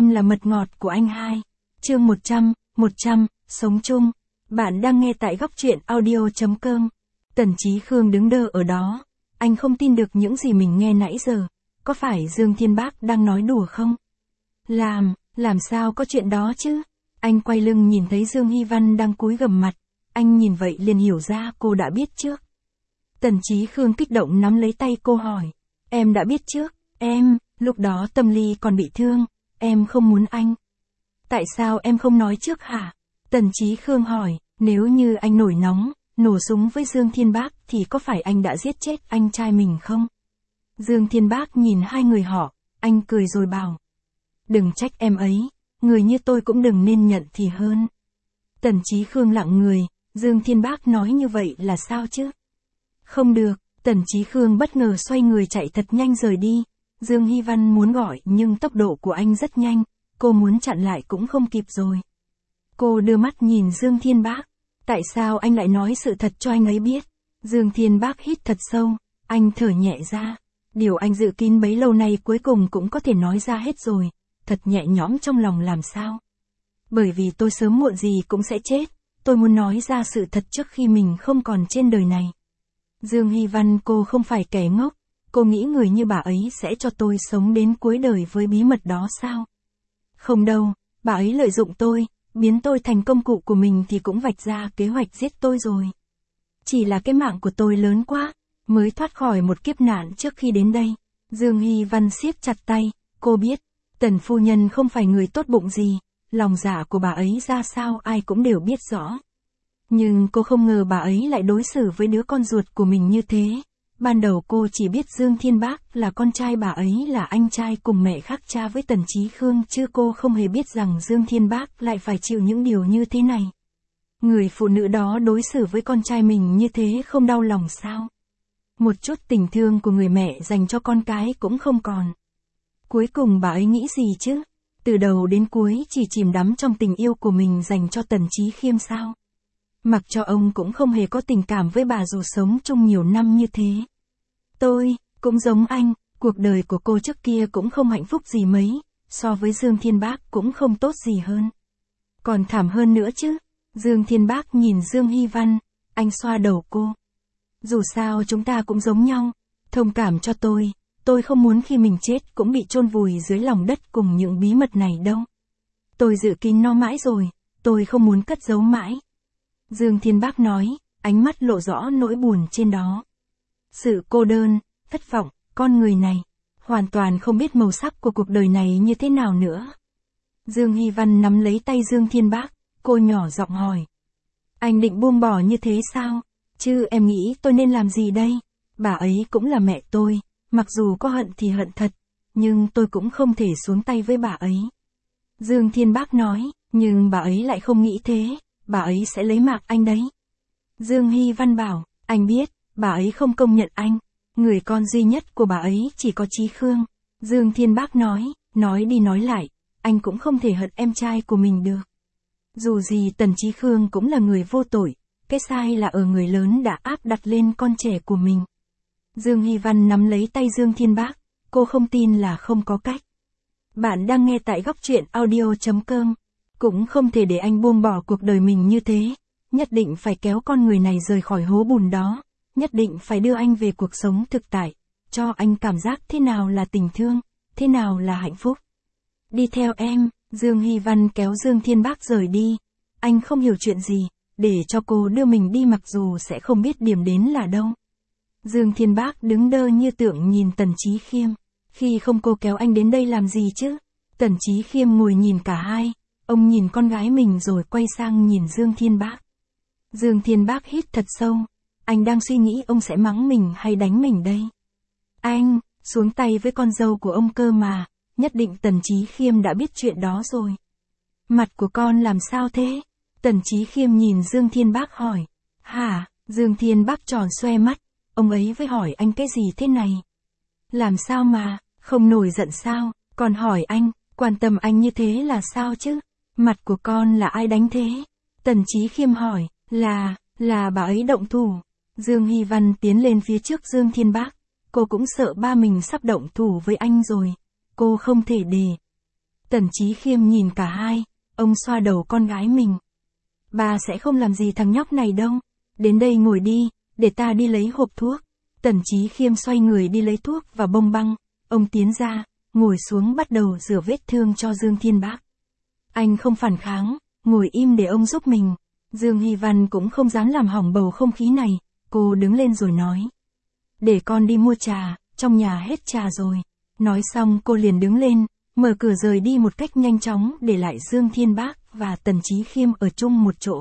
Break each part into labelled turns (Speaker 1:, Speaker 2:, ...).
Speaker 1: Em là mật ngọt của anh hai. Chương 100, sống chung. Bạn đang nghe tại góc truyện audio.com. Tần Chí Khương đứng đơ ở đó. Anh không tin được những gì mình nghe nãy giờ. Có phải Dương Thiên Bác đang nói đùa không? Làm sao có chuyện đó chứ? Anh quay lưng nhìn thấy Dương Hy Văn đang cúi gằm mặt. Anh nhìn vậy liền hiểu ra cô đã biết trước. Tần Chí Khương kích động nắm lấy tay cô hỏi. Em đã biết trước, lúc đó tâm lý còn bị thương, em không muốn anh. Tại sao em không nói trước hả? Tần Chí Khương hỏi, nếu như anh nổi nóng, nổ súng với Dương Thiên Bác thì có phải anh đã giết chết anh trai mình không? Dương Thiên Bác nhìn hai người họ, anh cười rồi bảo. Đừng trách em ấy, người như tôi cũng đừng nên nhận thì hơn. Tần Chí Khương lặng người, Dương Thiên Bác nói như vậy là sao chứ? Không được, Tần Chí Khương bất ngờ xoay người chạy thật nhanh rời đi. Dương Hy Văn muốn gọi nhưng tốc độ của anh rất nhanh, cô muốn chặn lại cũng không kịp rồi. Cô đưa mắt nhìn Dương Thiên Bác. Tại sao anh lại nói sự thật cho anh ấy biết? Dương Thiên Bác hít thật sâu, anh thở nhẹ ra. Điều anh dự kín bấy lâu nay cuối cùng cũng có thể nói ra hết rồi, thật nhẹ nhõm trong lòng làm sao? Bởi vì tôi sớm muộn gì cũng sẽ chết, tôi muốn nói ra sự thật trước khi mình không còn trên đời này. Dương Hy Văn, cô không phải kẻ ngốc, cô nghĩ người như bà ấy sẽ cho tôi sống đến cuối đời với bí mật đó sao? Không đâu, bà ấy lợi dụng tôi, biến tôi thành công cụ của mình thì cũng vạch ra kế hoạch giết tôi rồi. Chỉ là cái mạng của tôi lớn quá, mới thoát khỏi một kiếp nạn trước khi đến đây. Dương Hy Văn siết chặt tay, cô biết, Tần phu nhân không phải người tốt bụng gì, lòng dạ của bà ấy ra sao ai cũng đều biết rõ. Nhưng cô không ngờ bà ấy lại đối xử với đứa con ruột của mình như thế. Ban đầu cô chỉ biết Dương Thiên Bác là con trai bà ấy là anh trai cùng mẹ khác cha với Tần Chí Khương chứ cô không hề biết rằng Dương Thiên Bác lại phải chịu những điều như thế này. Người phụ nữ đó đối xử với con trai mình như thế không đau lòng sao? Một chút tình thương của người mẹ dành cho con cái cũng không còn. Cuối cùng bà ấy nghĩ gì chứ? Từ đầu đến cuối chỉ chìm đắm trong tình yêu của mình dành cho Tần Chí Khiêm sao? Mặc cho ông cũng không hề có tình cảm với bà dù sống chung nhiều năm như thế. Tôi, cũng giống anh, cuộc đời của cô trước kia cũng không hạnh phúc gì mấy, so với Dương Thiên Bác cũng không tốt gì hơn. Còn thảm hơn nữa chứ. Dương Thiên Bác nhìn Dương Hy Văn, anh xoa đầu cô. Dù sao chúng ta cũng giống nhau, thông cảm cho tôi không muốn khi mình chết cũng bị chôn vùi dưới lòng đất cùng những bí mật này đâu. Tôi dự kín nó mãi rồi, tôi không muốn cất giấu mãi. Dương Thiên Bác nói, ánh mắt lộ rõ nỗi buồn trên đó. Sự cô đơn, thất vọng, con người này, hoàn toàn không biết màu sắc của cuộc đời này như thế nào nữa. Dương Hy Văn nắm lấy tay Dương Thiên Bác, cô nhỏ giọng hỏi. Anh định buông bỏ như thế sao? Chứ em nghĩ tôi nên làm gì đây? Bà ấy cũng là mẹ tôi, mặc dù có hận thì hận thật, nhưng tôi cũng không thể xuống tay với bà ấy. Dương Thiên Bác nói, nhưng bà ấy lại không nghĩ thế. Bà ấy sẽ lấy mạng anh đấy. Dương Hy Văn bảo, anh biết, bà ấy không công nhận anh. Người con duy nhất của bà ấy chỉ có Chí Khương. Dương Thiên Bác nói đi nói lại, anh cũng không thể hận em trai của mình được. Dù gì Tần Chí Khương cũng là người vô tội, cái sai là ở người lớn đã áp đặt lên con trẻ của mình. Dương Hy Văn nắm lấy tay Dương Thiên Bác, cô không tin là không có cách. Bạn đang nghe tại góc truyện audio.com. Cũng không thể để anh buông bỏ cuộc đời mình như thế, nhất định phải kéo con người này rời khỏi hố bùn đó, nhất định phải đưa anh về cuộc sống thực tại, cho anh cảm giác thế nào là tình thương, thế nào là hạnh phúc. Đi theo em, Dương Hy Văn kéo Dương Thiên Bác rời đi, anh không hiểu chuyện gì, để cho cô đưa mình đi mặc dù sẽ không biết điểm đến là đâu. Dương Thiên Bác đứng đơ như tượng nhìn Tần Chí Khiêm, khi không cô kéo anh đến đây làm gì chứ? Tần Chí Khiêm ngồi nhìn cả hai. Ông nhìn con gái mình rồi quay sang nhìn Dương Thiên Bác. Dương Thiên Bác hít thật sâu. Anh đang suy nghĩ ông sẽ mắng mình hay đánh mình đây. Anh, xuống tay với con dâu của ông cơ mà. Nhất định Tần Chí Khiêm đã biết chuyện đó rồi. Mặt của con làm sao thế? Tần Chí Khiêm nhìn Dương Thiên Bác hỏi. Hả? Dương Thiên Bác tròn xoe mắt. Ông ấy với hỏi anh cái gì thế này? Làm sao mà, không nổi giận sao? Còn hỏi anh, quan tâm anh như thế là sao chứ? Mặt của con là ai đánh thế? Tần Chí Khiêm hỏi, là bà ấy động thủ. Dương Hy Văn tiến lên phía trước Dương Thiên Bác. Cô cũng sợ ba mình sắp động thủ với anh rồi. Cô không thể để Tần Chí Khiêm nhìn cả hai, ông xoa đầu con gái mình. Bà sẽ không làm gì thằng nhóc này đâu. Đến đây ngồi đi, để ta đi lấy hộp thuốc. Tần Chí Khiêm xoay người đi lấy thuốc và bông băng. Ông tiến ra, ngồi xuống bắt đầu rửa vết thương cho Dương Thiên Bác. Anh không phản kháng, ngồi im để ông giúp mình. Dương Hy Văn cũng không dám làm hỏng bầu không khí này, cô đứng lên rồi nói. Để con đi mua trà, trong nhà hết trà rồi. Nói xong cô liền đứng lên, mở cửa rời đi một cách nhanh chóng để lại Dương Thiên Bác và Tần Chí Khiêm ở chung một chỗ.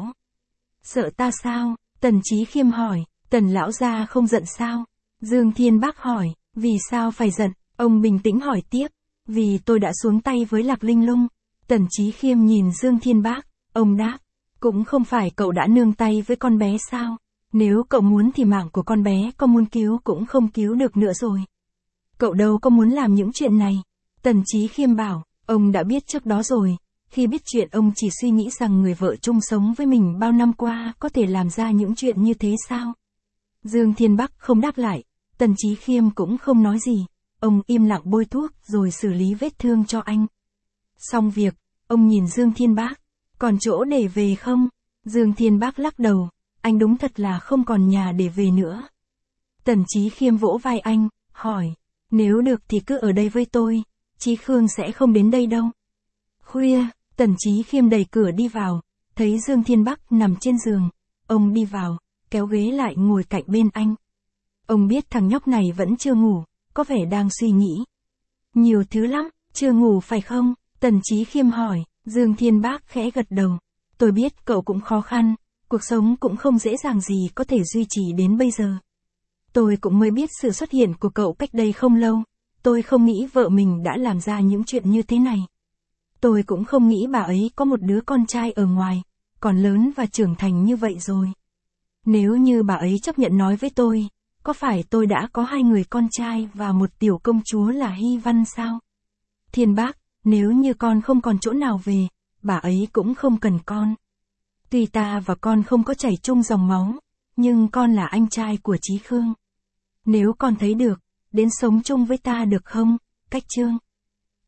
Speaker 1: Sợ ta sao? Tần Chí Khiêm hỏi. Tần lão gia không giận sao? Dương Thiên Bác hỏi. Vì sao phải giận? Ông bình tĩnh hỏi tiếp. Vì tôi đã xuống tay với Lạc Linh Lung. Tần Chí Khiêm nhìn Dương Thiên Bác, ông đáp. Cũng không phải cậu đã nương tay với con bé sao? Nếu cậu muốn thì mạng của con bé có muốn cứu cũng không cứu được nữa rồi. Cậu đâu có muốn làm những chuyện này. Tần Chí Khiêm bảo, ông đã biết trước đó rồi. Khi biết chuyện ông chỉ suy nghĩ rằng người vợ chung sống với mình bao năm qua có thể làm ra những chuyện như thế sao? Dương Thiên Bác không đáp lại, Tần Chí Khiêm cũng không nói gì. Ông im lặng bôi thuốc rồi xử lý vết thương cho anh. Xong việc, ông nhìn Dương Thiên Bác, còn chỗ để về không? Dương Thiên Bác lắc đầu, anh đúng thật là không còn nhà để về nữa. Tần Chí Khiêm vỗ vai anh, hỏi, nếu được thì cứ ở đây với tôi, Chí Khương sẽ không đến đây đâu. Khuya, Tần Chí Khiêm đẩy cửa đi vào, thấy Dương Thiên Bác nằm trên giường. Ông đi vào, kéo ghế lại ngồi cạnh bên anh. Ông biết thằng nhóc này vẫn chưa ngủ, có vẻ đang suy nghĩ. Nhiều thứ lắm, chưa ngủ phải không? Tần Chí Khiêm hỏi. Dương Thiên Bác khẽ gật đầu. Tôi biết cậu cũng khó khăn, cuộc sống cũng không dễ dàng gì có thể duy trì đến bây giờ. Tôi cũng mới biết sự xuất hiện của cậu cách đây không lâu. Tôi không nghĩ vợ mình đã làm ra những chuyện như thế này. Tôi cũng không nghĩ bà ấy có một đứa con trai ở ngoài, còn lớn và trưởng thành như vậy rồi. Nếu như bà ấy chấp nhận nói với tôi, có phải tôi đã có 2 người con trai và một tiểu công chúa là Hy Văn sao? Thiên Bác, nếu như con không còn chỗ nào về, bà ấy cũng không cần con. Tuy ta và con không có chảy chung dòng máu, nhưng con là anh trai của Chí Khương. Nếu con thấy được, đến sống chung với ta được không, Cách Trương?